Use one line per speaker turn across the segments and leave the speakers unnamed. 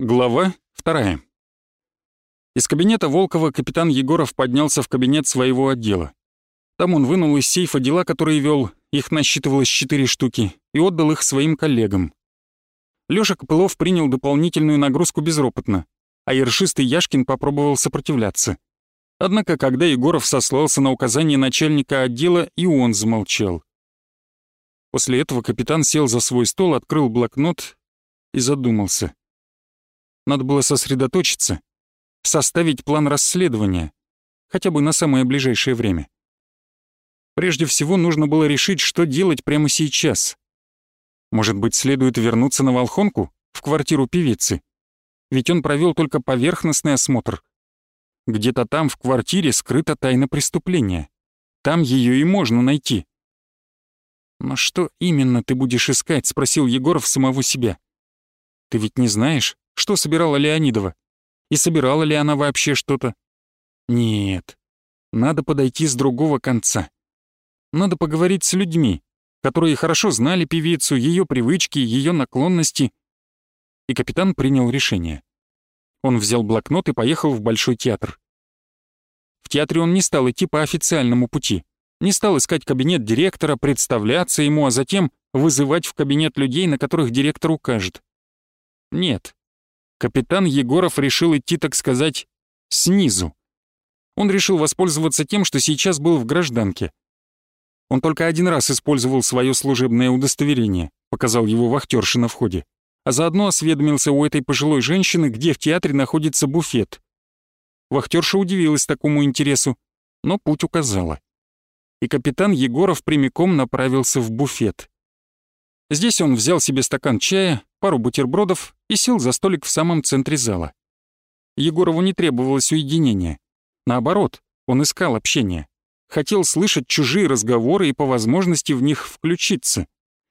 Глава 2. Из кабинета Волкова капитан Егоров поднялся в кабинет своего отдела. Там он вынул из сейфа дела, которые вел, их насчитывалось 4 штуки, и отдал их своим коллегам. Лёша Копылов принял дополнительную нагрузку безропотно, а ершистый Яшкин попробовал сопротивляться. Однако, когда Егоров сослался на указание начальника отдела, и он замолчал. После этого капитан сел за свой стол, открыл блокнот и задумался. Надо было сосредоточиться, составить план расследования, хотя бы на самое ближайшее время. Прежде всего нужно было решить, что делать прямо сейчас. Может быть, следует вернуться на Волхонку, в квартиру певицы? Ведь он провел только поверхностный осмотр. Где-то там, в квартире, скрыта тайна преступления. Там ее и можно найти. «Но что именно ты будешь искать?» — спросил Егоров самого себя. «Ты ведь не знаешь, что собирала Леонидова? И собирала ли она вообще что-то? Нет, надо подойти с другого конца. Надо поговорить с людьми, которые хорошо знали певицу, ее привычки, ее наклонности». И капитан принял решение. Он взял блокнот и поехал в Большой театр. В театре он не стал идти по официальному пути. Не стал искать кабинет директора, представляться ему, а затем вызывать в кабинет людей, на которых директор укажет. Нет. Капитан Егоров решил идти, так сказать, снизу. Он решил воспользоваться тем, что сейчас был в гражданке. Он только один раз использовал свое служебное удостоверение, показал его вахтерше на входе, а заодно осведомился у этой пожилой женщины, где в театре находится буфет. Вахтерша удивилась такому интересу, но путь указала. И капитан Егоров прямиком направился в буфет. Здесь он взял себе стакан чая, пару бутербродов и сел за столик в самом центре зала. Егорову не требовалось уединения. Наоборот, он искал общения. Хотел слышать чужие разговоры и по возможности в них включиться.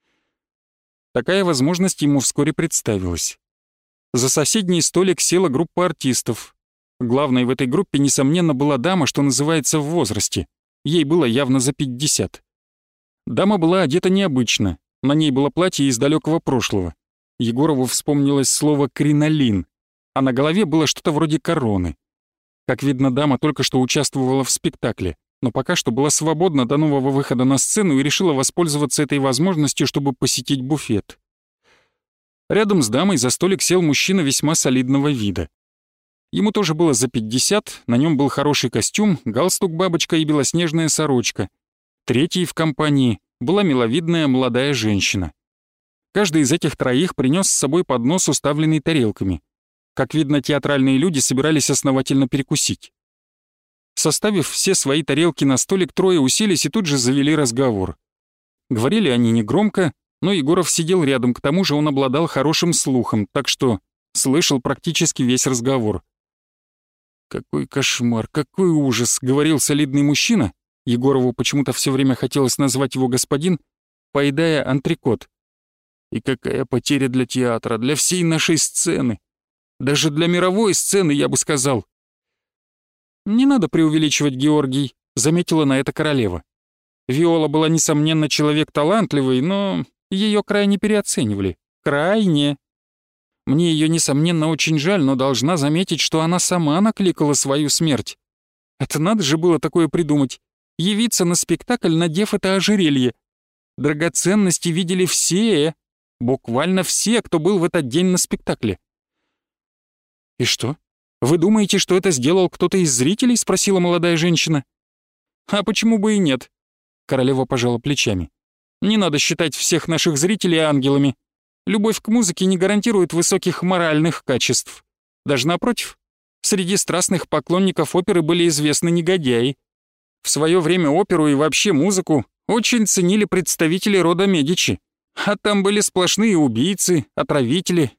Такая возможность ему вскоре представилась. За соседний столик села группа артистов. Главной в этой группе, несомненно, была дама, что называется, в возрасте. Ей было явно за 50. Дама была одета необычно. На ней было платье из далекого прошлого. Егорову вспомнилось слово «кринолин», а на голове было что-то вроде короны. Как видно, дама только что участвовала в спектакле, но пока что была свободна до нового выхода на сцену и решила воспользоваться этой возможностью, чтобы посетить буфет. Рядом с дамой за столик сел мужчина весьма солидного вида. Ему тоже было за 50, на нем был хороший костюм, галстук-бабочка и белоснежная сорочка. Третьей в компании была миловидная молодая женщина. Каждый из этих троих принес с собой поднос, уставленный тарелками. Как видно, театральные люди собирались основательно перекусить. Составив все свои тарелки на столик, трое уселись и тут же завели разговор. Говорили они негромко, но Егоров сидел рядом, к тому же он обладал хорошим слухом, так что слышал практически весь разговор. «Какой кошмар, какой ужас!» — говорил солидный мужчина, Егорову почему-то все время хотелось назвать его господин, поедая антрекот. «И какая потеря для театра, для всей нашей сцены! Даже для мировой сцены, я бы сказал!» «Не надо преувеличивать, Георгий», — заметила на это королева. Виола была, несомненно, человек талантливый, но ее крайне переоценивали. Крайне. Мне ее, несомненно, очень жаль, но должна заметить, что она сама накликала свою смерть. Это надо же было такое придумать. Явиться на спектакль, надев это ожерелье. Драгоценности видели все, буквально все, кто был в этот день на спектакле. «И что? Вы думаете, что это сделал кто-то из зрителей?» — спросила молодая женщина. «А почему бы и нет?» — королева пожала плечами. «Не надо считать всех наших зрителей ангелами. Любовь к музыке не гарантирует высоких моральных качеств. Даже напротив, среди страстных поклонников оперы были известны негодяи. В свое время оперу и вообще музыку очень ценили представители рода Медичи, а там были сплошные убийцы, отравители».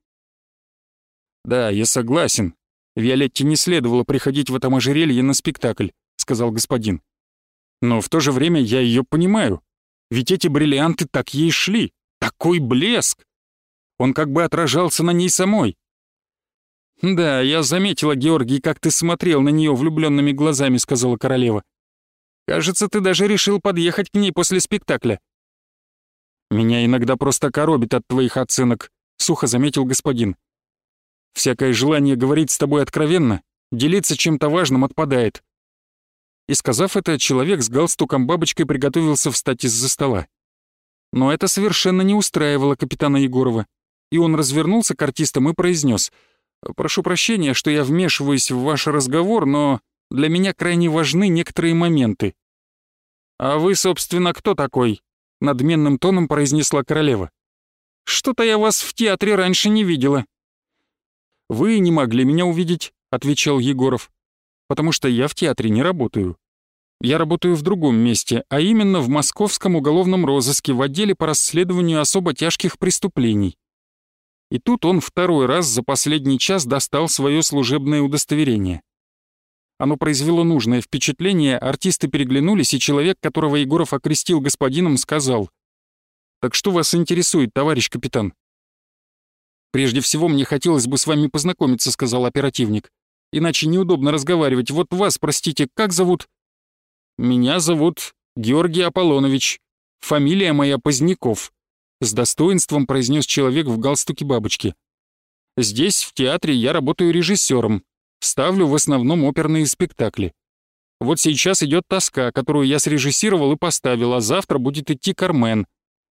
«Да, я согласен. Виолетте не следовало приходить в этом ожерелье на спектакль», — сказал господин. «Но в то же время я ее понимаю. Ведь эти бриллианты так ей шли. Такой блеск! Он как бы отражался на ней самой». «Да, я заметила, Георгий, как ты смотрел на нее влюбленными глазами», — сказала королева. «Кажется, ты даже решил подъехать к ней после спектакля». «Меня иногда просто коробит от твоих оценок», — сухо заметил господин. Всякое желание говорить с тобой откровенно, делиться чем-то важным отпадает». И сказав это, человек с галстуком-бабочкой приготовился встать из-за стола. Но это совершенно не устраивало капитана Егорова, и он развернулся к артистам и произнес: «Прошу прощения, что я вмешиваюсь в ваш разговор, но для меня крайне важны некоторые моменты». «А вы, собственно, кто такой?» — надменным тоном произнесла королева. «Что-то я вас в театре раньше не видела». «Вы не могли меня увидеть», — отвечал Егоров, «потому что я в театре не работаю. Я работаю в другом месте, а именно в Московском уголовном розыске в отделе по расследованию особо тяжких преступлений». И тут он второй раз за последний час достал свое служебное удостоверение. Оно произвело нужное впечатление, артисты переглянулись, и человек, которого Егоров окрестил господином, сказал: «Так что вас интересует, товарищ капитан?» «Прежде всего, мне хотелось бы с вами познакомиться», — сказал оперативник. «Иначе неудобно разговаривать. Вот вас, простите, как зовут?» «Меня зовут Георгий Аполлонович. Фамилия моя Поздняков», — с достоинством произнес человек в галстуке бабочки. «Здесь, в театре, я работаю режиссером. Ставлю в основном оперные спектакли. Вот сейчас идет «Тоска», которую я срежиссировал и поставил, а завтра будет идти «Кармен».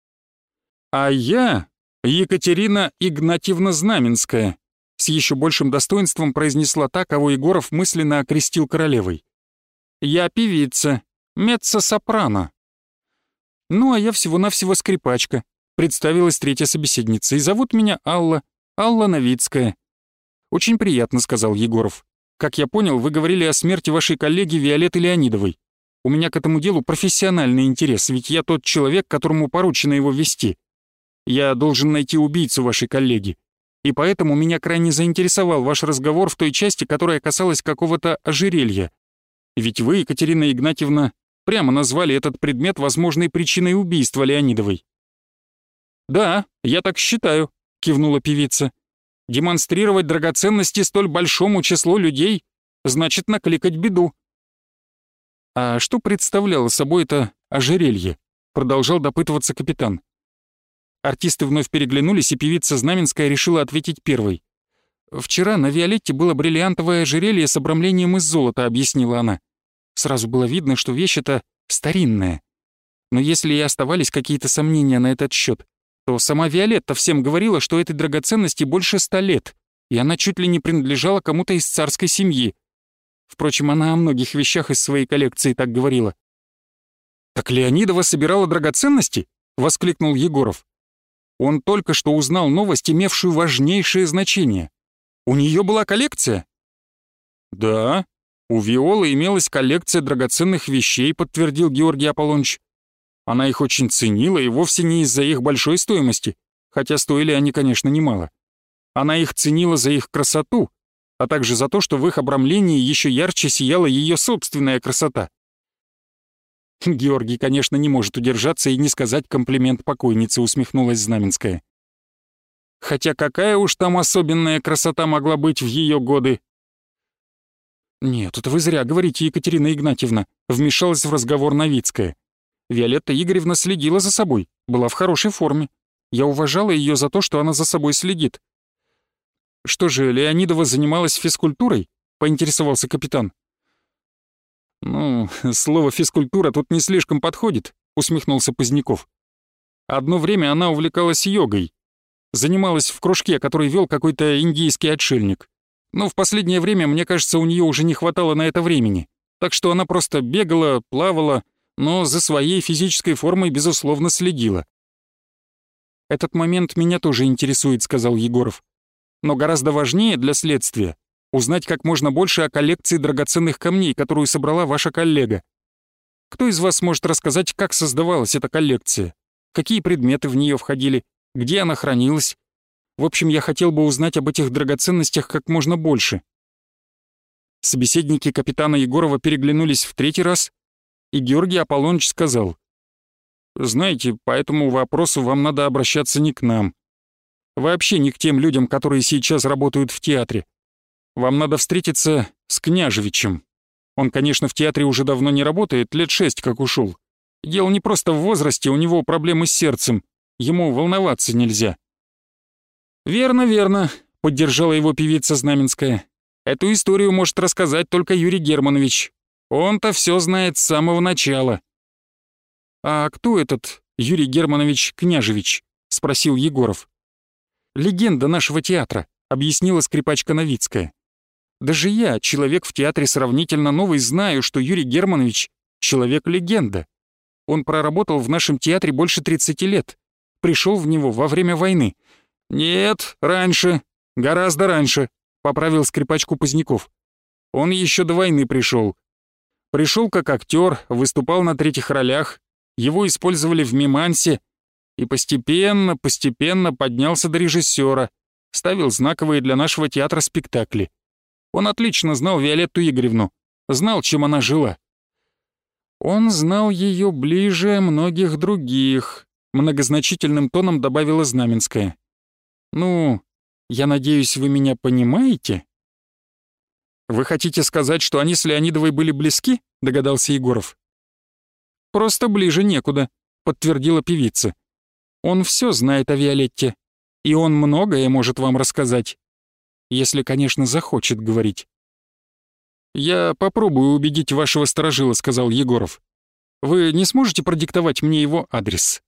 А я Екатерина Игнатьевна Знаменская, с еще большим достоинством произнесла та, кого Егоров мысленно окрестил королевой. «Я певица, меццо-сопрано». «Ну, а я всего-навсего скрипачка», — представилась третья собеседница, «и зовут меня Алла Новицкая». «Очень приятно», — сказал Егоров. «Как я понял, вы говорили о смерти вашей коллеги Виолетты Леонидовой. У меня к этому делу профессиональный интерес, ведь я тот человек, которому поручено его вести. Я должен найти убийцу вашей коллеги. И поэтому меня крайне заинтересовал ваш разговор в той части, которая касалась какого-то ожерелья. Ведь вы, Екатерина Игнатьевна, прямо назвали этот предмет возможной причиной убийства Леонидовой». «Да, я так считаю», — кивнула певица. «Демонстрировать драгоценности столь большому числу людей значит накликать беду». «А что представляло собой это ожерелье?» — продолжал допытываться капитан. Артисты вновь переглянулись, и певица Знаменская решила ответить первой. «Вчера на Виолетте было бриллиантовое ожерелье с обрамлением из золота», — объяснила она. Сразу было видно, что вещь эта старинная. Но если и оставались какие-то сомнения на этот счет, то сама Виолетта всем говорила, что этой драгоценности больше 100 лет, и она чуть ли не принадлежала кому-то из царской семьи. Впрочем, она о многих вещах из своей коллекции так говорила. «Так Леонидова собирала драгоценности?» — воскликнул Егоров. Он только что узнал новость, имевшую важнейшее значение. У нее была коллекция? «Да, у Виолы имелась коллекция драгоценных вещей», — подтвердил Георгий Аполлоныч. «Она их очень ценила, и вовсе не из-за их большой стоимости, хотя стоили они, конечно, немало. Она их ценила за их красоту, а также за то, что в их обрамлении еще ярче сияла ее собственная красота». «Георгий, конечно, не может удержаться и не сказать комплимент покойнице», — усмехнулась Знаменская. «Хотя какая уж там особенная красота могла быть в ее годы?» «Нет, это вы зря говорите, Екатерина Игнатьевна», — вмешалась в разговор Новицкая. «Виолетта Игоревна следила за собой, была в хорошей форме. Я уважала ее за то, что она за собой следит». «Что же, Леонидова занималась физкультурой?» — поинтересовался капитан. «Ну, слово «физкультура» тут не слишком подходит», — усмехнулся Поздняков. «Одно время она увлекалась йогой. Занималась в кружке, который вел какой-то индийский отшельник. Но в последнее время, мне кажется, у нее уже не хватало на это времени. Так что она просто бегала, плавала, но за своей физической формой, безусловно, следила». «Этот момент меня тоже интересует», — сказал Егоров. «Но гораздо важнее для следствия узнать как можно больше о коллекции драгоценных камней, которую собрала ваша коллега. Кто из вас может рассказать, как создавалась эта коллекция? Какие предметы в нее входили? Где она хранилась? В общем, я хотел бы узнать об этих драгоценностях как можно больше». Собеседники капитана Егорова переглянулись в третий раз, и Георгий Аполлоныч сказал: «Знаете, по этому вопросу вам надо обращаться не к нам. Вообще не к тем людям, которые сейчас работают в театре. Вам надо встретиться с Княжевичем. Он, конечно, в театре уже давно не работает, лет 6 как ушел. Дело не просто в возрасте, у него проблемы с сердцем. Ему волноваться нельзя». «Верно, верно», — — поддержала его певица Знаменская. «Эту историю может рассказать только Юрий Германович. Он-то все знает с самого начала». «А кто этот Юрий Германович Княжевич?» — спросил Егоров. «Легенда нашего театра», — объяснила скрипачка Новицкая. «Даже я, человек в театре сравнительно новый, знаю, что Юрий Германович — человек-легенда. Он проработал в нашем театре больше 30 лет. Пришел в него во время войны». «Нет, раньше, гораздо раньше», — поправил скрипачку Поздняков. «Он еще до войны пришел. Пришел как актер, выступал на третьих ролях, его использовали в «Мимансе» и постепенно поднялся до режиссера, ставил знаковые для нашего театра спектакли. Он отлично знал Виолетту Игоревну, знал, чем она жила». «Он знал ее ближе многих других», — многозначительным тоном добавила Знаменская. «Ну, я надеюсь, вы меня понимаете?» «Вы хотите сказать, что они с Леонидовой были близки?» — догадался Егоров. «Просто ближе некуда», — подтвердила певица. «Он все знает о Виолетте, и он многое может вам рассказать, если, конечно, захочет говорить». «Я попробую убедить вашего сторожила», — сказал Егоров. «Вы не сможете продиктовать мне его адрес?»